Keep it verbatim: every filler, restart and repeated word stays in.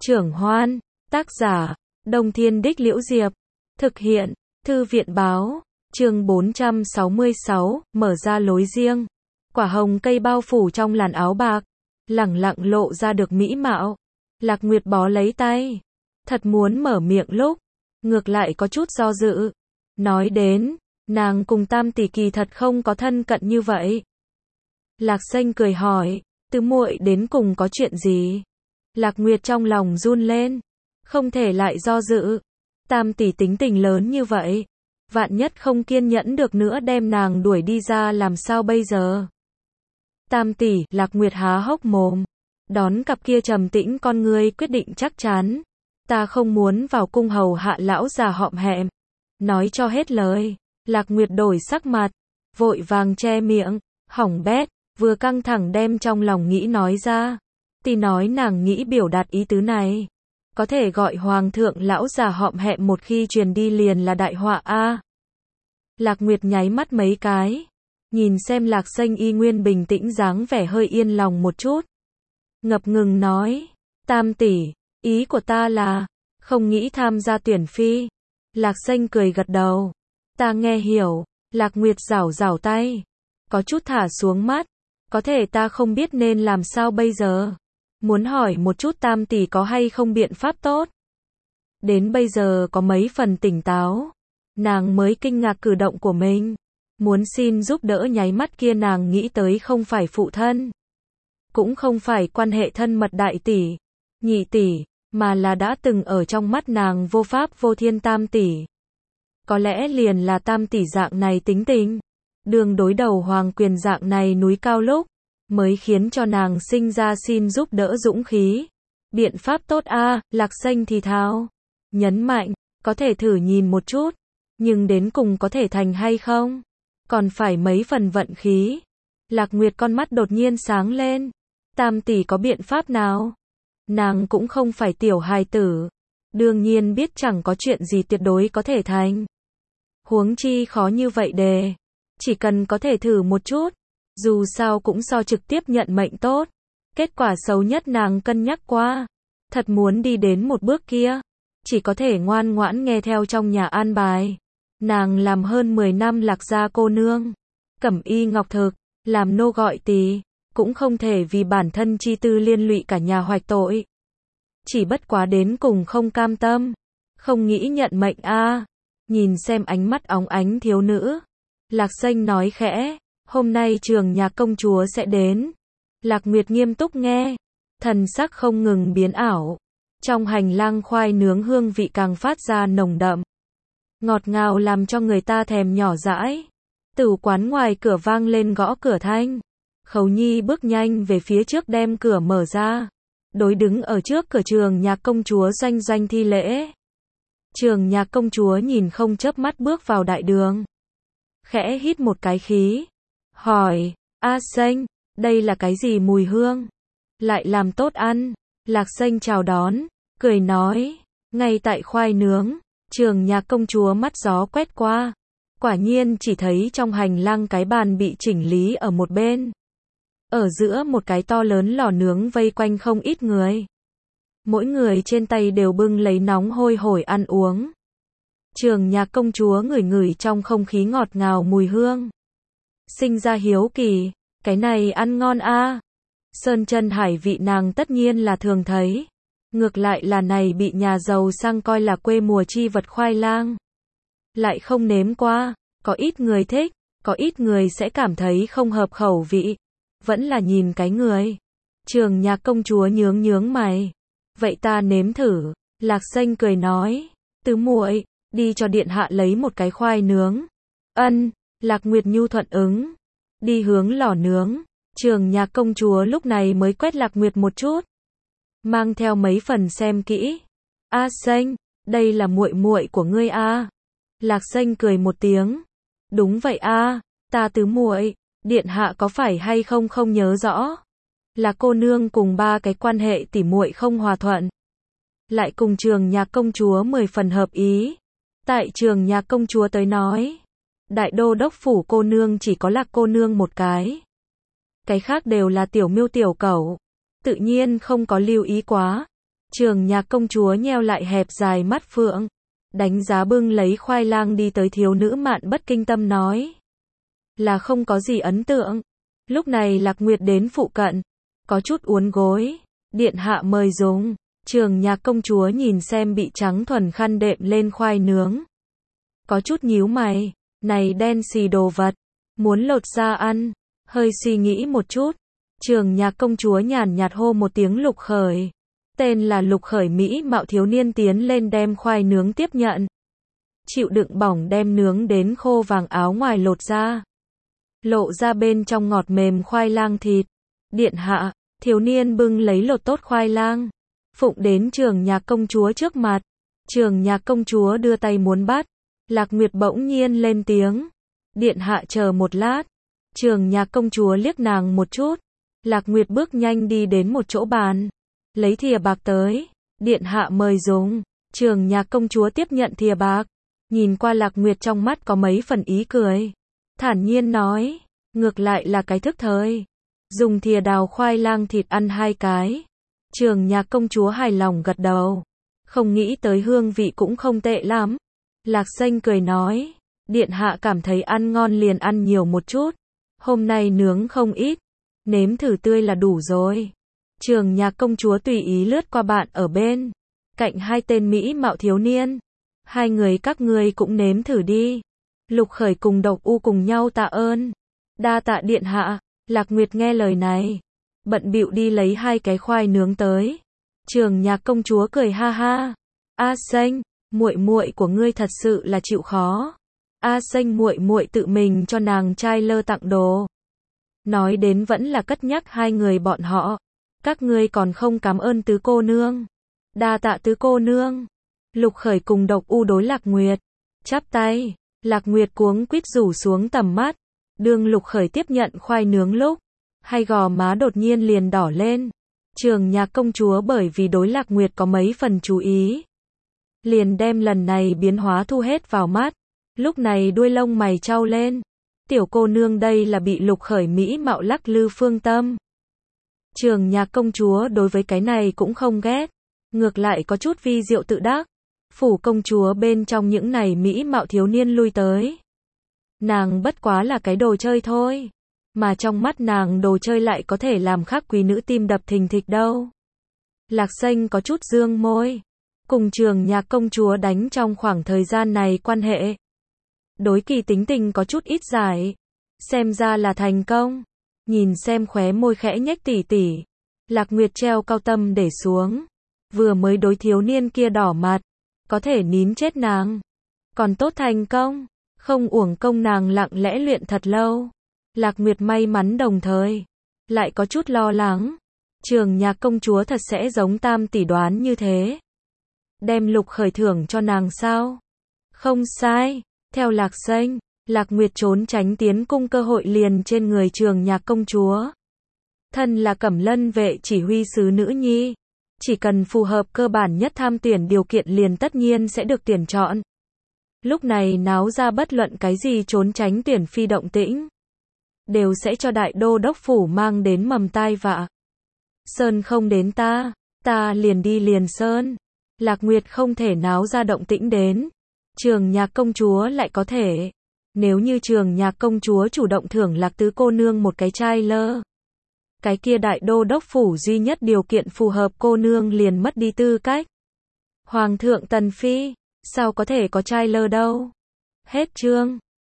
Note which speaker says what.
Speaker 1: Trưởng Hoan, tác giả, Đông Thiên Đích Liễu Diệp, thực hiện, Thư viện Báo, chương bốn trăm sáu mươi sáu, mở ra lối riêng. Quả hồng cây bao phủ trong làn áo bạc, lẳng lặng lộ ra được mỹ mạo. Lạc Nguyệt bó lấy tay, thật muốn mở miệng lúc, ngược lại có chút do dự. Nói đến, nàng cùng Tam tỷ kỳ thật không có thân cận như vậy. Lạc Xanh cười hỏi, Tứ muội đến cùng có chuyện gì? Lạc Nguyệt trong lòng run lên, không thể lại do dự. Tam tỷ tính tình lớn như vậy, vạn nhất không kiên nhẫn được nữa đem nàng đuổi đi ra làm sao bây giờ? Tam tỷ, Lạc Nguyệt há hốc mồm, đón cặp kia trầm tĩnh con ngươi quyết định chắc chắn. Ta không muốn vào cung hầu hạ lão già họm hẹm. Nói cho hết lời, Lạc Nguyệt đổi sắc mặt, vội vàng che miệng, hỏng bét, vừa căng thẳng đem trong lòng nghĩ nói ra. Tỷ nói nàng nghĩ biểu đạt ý tứ này, có thể gọi hoàng thượng lão già họm hẹm một khi truyền đi liền là đại họa a. Lạc Nguyệt nháy mắt mấy cái, nhìn xem Lạc Xanh y nguyên bình tĩnh dáng vẻ hơi yên lòng một chút. Ngập ngừng nói, Tam tỷ, ý của ta là, không nghĩ tham gia tuyển phi. Lạc Xanh cười gật đầu, ta nghe hiểu. Lạc Nguyệt rảo rảo tay, có chút thả xuống mắt, có thể ta không biết nên làm sao bây giờ. Muốn hỏi một chút Tam tỷ có hay không biện pháp tốt. Đến bây giờ có mấy phần tỉnh táo, nàng mới kinh ngạc cử động của mình. Muốn xin giúp đỡ nháy mắt kia nàng nghĩ tới không phải phụ thân, cũng không phải quan hệ thân mật đại tỷ, nhị tỷ, mà là đã từng ở trong mắt nàng vô pháp vô thiên Tam tỷ. Có lẽ liền là Tam tỷ dạng này tính tình, đường đối đầu hoàng quyền dạng này núi cao lúc, mới khiến cho nàng sinh ra xin giúp đỡ dũng khí. Biện pháp tốt a, Lạc Xanh thì thào, nhấn mạnh, có thể thử nhìn một chút, nhưng đến cùng có thể thành hay không, còn phải mấy phần vận khí. Lạc Nguyệt con mắt đột nhiên sáng lên, Tam tỷ có biện pháp nào? Nàng cũng không phải tiểu hài tử, đương nhiên biết chẳng có chuyện gì tuyệt đối có thể thành. Huống chi khó như vậy đề, chỉ cần có thể thử một chút, dù sao cũng so trực tiếp nhận mệnh tốt. Kết quả xấu nhất nàng cân nhắc qua, thật muốn đi đến một bước kia, chỉ có thể ngoan ngoãn nghe theo trong nhà an bài. Nàng làm hơn mười năm Lạc gia cô nương, cẩm y ngọc thực, làm nô gọi tỳ, cũng không thể vì bản thân chi tư liên lụy cả nhà hoạch tội. Chỉ bất quá đến cùng không cam tâm, không nghĩ nhận mệnh a. Nhìn xem ánh mắt óng ánh thiếu nữ, Lạc Xanh nói khẽ, hôm nay Trường Nhạc công chúa sẽ đến. Lạc Nguyệt nghiêm túc nghe, thần sắc không ngừng biến ảo. Trong hành lang khoai nướng hương vị càng phát ra nồng đậm, ngọt ngào làm cho người ta thèm nhỏ dãi. Tử quán ngoài cửa vang lên gõ cửa thanh. Khấu Nhi bước nhanh về phía trước đem cửa mở ra, đối đứng ở trước cửa Trường Nhạc công chúa doanh doanh thi lễ. Trường Nhạc công chúa nhìn không chớp mắt bước vào đại đường, khẽ hít một cái khí, hỏi, A Xanh, đây là cái gì mùi hương? Lại làm tốt ăn. Lạc Xanh chào đón, cười nói, ngay tại khoai nướng. Trường Nhạc công chúa mắt gió quét qua, quả nhiên chỉ thấy trong hành lang cái bàn bị chỉnh lý ở một bên. Ở giữa một cái to lớn lò nướng vây quanh không ít người. Mỗi người trên tay đều bưng lấy nóng hôi hổi ăn uống. Trường Nhạc công chúa ngửi ngửi trong không khí ngọt ngào mùi hương, sinh ra hiếu kỳ, cái này ăn ngon a. Sơn chân hải vị nàng tất nhiên là thường thấy, ngược lại là này bị nhà giàu sang coi là quê mùa chi vật khoai lang, lại không nếm qua. Có ít người thích, có ít người sẽ cảm thấy không hợp khẩu vị, vẫn là nhìn cái người. Trường Nhạc công chúa nhướng nhướng mày, vậy ta nếm thử. Lạc Xanh cười nói, Tứ muội, đi cho điện hạ lấy một cái khoai nướng. Ân. Lạc Nguyệt nhu thuận ứng, đi hướng lò nướng. Trường Nhạc công chúa lúc này mới quét Lạc Nguyệt một chút, mang theo mấy phần xem kỹ. A Xanh, đây là muội muội của ngươi a? Lạc Xanh cười một tiếng, đúng vậy a, ta Tứ muội, điện hạ có phải hay không không nhớ rõ. Là cô nương cùng ba cái quan hệ tỉ muội không hòa thuận, lại cùng Trường Nhạc công chúa mười phần hợp ý. Tại Trường Nhạc công chúa tới nói, đại đô đốc phủ cô nương chỉ có Lạc cô nương một cái, cái khác đều là tiểu miêu tiểu cẩu, tự nhiên không có lưu ý quá. Trường Nhạc công chúa nheo lại hẹp dài mắt phượng, đánh giá bưng lấy khoai lang đi tới thiếu nữ Mạn Bất Kinh Tâm nói. Là không có gì ấn tượng. Lúc này Lạc Nguyệt đến phụ cận, có chút uốn gối. Điện hạ mời dùng. Trường Nhạc công chúa nhìn xem bị trắng thuần khăn đệm lên khoai nướng. Có chút nhíu mày, này đen xì đồ vật, muốn lột ra ăn. Hơi suy nghĩ một chút, Trường Nhạc công chúa nhàn nhạt hô một tiếng Lục Khởi. Tên là Lục Khởi mỹ mạo thiếu niên tiến lên đem khoai nướng tiếp nhận. Chịu đựng bỏng đem nướng đến khô vàng áo ngoài lột ra. Lộ ra bên trong ngọt mềm khoai lang thịt. Điện hạ, thiếu niên bưng lấy lột tốt khoai lang. Phụng đến Trường Nhạc công chúa trước mặt. Trường Nhạc công chúa đưa tay muốn bắt. Lạc Nguyệt bỗng nhiên lên tiếng. Điện hạ chờ một lát. Trường Nhạc công chúa liếc nàng một chút. Lạc Nguyệt bước nhanh đi đến một chỗ bàn. Lấy thìa bạc tới. Điện hạ mời dùng. Trường Nhạc công chúa tiếp nhận thìa bạc. Nhìn qua Lạc Nguyệt trong mắt có mấy phần ý cười. Thản nhiên nói. Ngược lại là cái thức thời. Dùng thìa đào khoai lang thịt ăn hai cái. Trường Nhạc công chúa hài lòng gật đầu. Không nghĩ tới hương vị cũng không tệ lắm. Lạc Xanh cười nói. Điện hạ cảm thấy ăn ngon liền ăn nhiều một chút. Hôm nay nướng không ít. Nếm thử tươi là đủ rồi. Trường Nhạc công chúa tùy ý lướt qua bạn ở bên cạnh hai tên mỹ mạo thiếu niên. Hai người các ngươi cũng nếm thử đi. Lục Khởi cùng Độc U cùng nhau tạ ơn. Đa tạ điện hạ. Lạc Nguyệt nghe lời này, bận bịu đi lấy hai cái khoai nướng tới. Trường Nhạc công chúa cười ha ha. A Xanh, muội muội của ngươi thật sự là chịu khó. A Xanh muội muội tự mình cho nàng trai lơ tặng đồ. Nói đến vẫn là cất nhắc hai người bọn họ. Các ngươi còn không cảm ơn tứ cô nương. Đa tạ tứ cô nương. Lục Khởi cùng Độc U đối Lạc Nguyệt chắp tay. Lạc Nguyệt cuống quýt rủ xuống tầm mắt. Đương Lục Khởi tiếp nhận khoai nướng lúc, hai gò má đột nhiên liền đỏ lên. Trường Nhạc công chúa bởi vì đối Lạc Nguyệt có mấy phần chú ý, liền đem lần này biến hóa thu hết vào mắt. Lúc này đuôi lông mày trao lên. Tiểu cô nương đây là bị Lục Khởi mỹ mạo lắc lư phương tâm. Trường Nhạc công chúa đối với cái này cũng không ghét, ngược lại có chút vi diệu tự đắc. Phủ công chúa bên trong những này mỹ mạo thiếu niên lui tới. Nàng bất quá là cái đồ chơi thôi. Mà trong mắt nàng đồ chơi lại có thể làm khắc quý nữ tim đập thình thịch đâu. Lạc Xanh có chút dương môi. Cùng Trường Nhạc công chúa đánh trong khoảng thời gian này quan hệ. Đối Kỳ tính tình có chút ít giải. Xem ra là thành công. Nhìn xem khóe môi khẽ nhếch tỉ tỉ. Lạc Nguyệt treo cao tâm để xuống. Vừa mới đối thiếu niên kia đỏ mặt. Có thể nín chết nàng. Còn tốt thành công. Không uổng công nàng lặng lẽ luyện thật lâu. Lạc Nguyệt may mắn đồng thời. Lại có chút lo lắng. Trường Nhạc công chúa thật sẽ giống tam tỷ đoán như thế. Đem Lục Khởi thưởng cho nàng sao? Không sai. Theo Lạc Xanh, Lạc Nguyệt trốn tránh tiến cung cơ hội liền trên người Trường Nhạc công chúa. Thân là Cẩm Lân vệ chỉ huy sứ nữ nhi. Chỉ cần phù hợp cơ bản nhất tham tuyển điều kiện liền tất nhiên sẽ được tuyển chọn. Lúc này náo ra bất luận cái gì trốn tránh tuyển phi động tĩnh. Đều sẽ cho đại đô đốc phủ mang đến mầm tai vạ. Sơn không đến ta, ta liền đi liền sơn. Lạc Nguyệt không thể náo ra động tĩnh đến. Trường Nhạc công chúa lại có thể. Nếu như Trường Nhạc công chúa chủ động thưởng Lạc tứ cô nương một cái trai lơ. Cái kia đại đô đốc phủ duy nhất điều kiện phù hợp cô nương liền mất đi tư cách. Hoàng thượng Tần Phi, sao có thể có trai lơ đâu. Hết chương.